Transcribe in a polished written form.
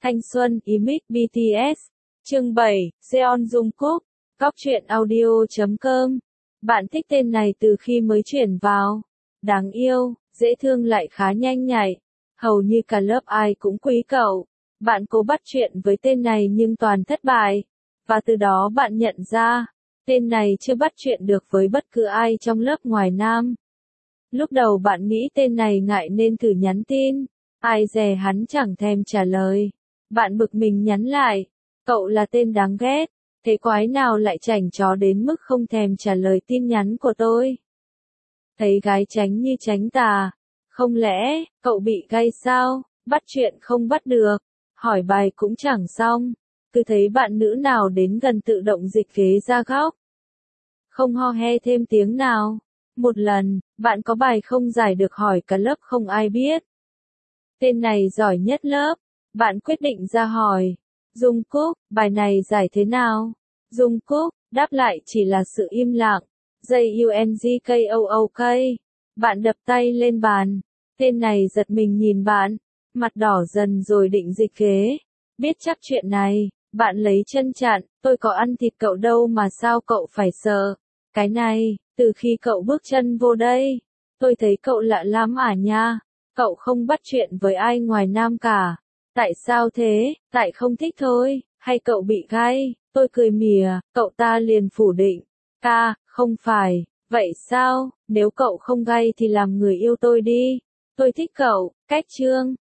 Thanh xuân, Image, BTS. Chương 7, Jeon Jungkook. Góc truyện audio.com. Bạn thích tên này từ khi mới chuyển vào. Đáng yêu, dễ thương lại khá nhanh nhạy. Hầu như cả lớp ai cũng quý cậu. Bạn cố bắt chuyện với tên này nhưng toàn thất bại. Và từ đó bạn nhận ra, tên này chưa bắt chuyện được với bất cứ ai trong lớp ngoài nam. Lúc đầu bạn nghĩ tên này ngại nên thử nhắn tin. Ai dè hắn chẳng thèm trả lời. Bạn bực mình nhắn lại. Cậu là tên đáng ghét. Thế quái nào lại chảnh chó đến mức không thèm trả lời tin nhắn của tôi? Thấy gái tránh như tránh tà. Không lẽ, cậu bị gay sao? Bắt chuyện không bắt được. Hỏi bài cũng chẳng xong. Cứ thấy bạn nữ nào đến gần tự động dịch ghế ra góc. Không ho he thêm tiếng nào. Một lần, bạn có bài không giải được hỏi cả lớp không ai biết. Tên này giỏi nhất lớp. Bạn quyết định ra hỏi. Jungkook, bài này giải thế nào? Jungkook, đáp lại chỉ là sự im lặng. Jungkook. Bạn đập tay lên bàn. Tên này giật mình nhìn bạn. Mặt đỏ dần rồi định dịch ghế. Biết chắc chuyện này, bạn lấy chân chặn. Tôi có ăn thịt cậu đâu mà sao cậu phải sợ. Cái này, từ khi cậu bước chân vô đây, tôi thấy cậu lạ lắm à nha. Cậu không bắt chuyện với ai ngoài nam cả. Tại sao thế? Tại không thích thôi, hay cậu bị gay? Tôi cười mỉa, cậu ta liền phủ định. Không phải, vậy sao? Nếu cậu không gay thì làm người yêu tôi đi. Tôi thích cậu, cách chương.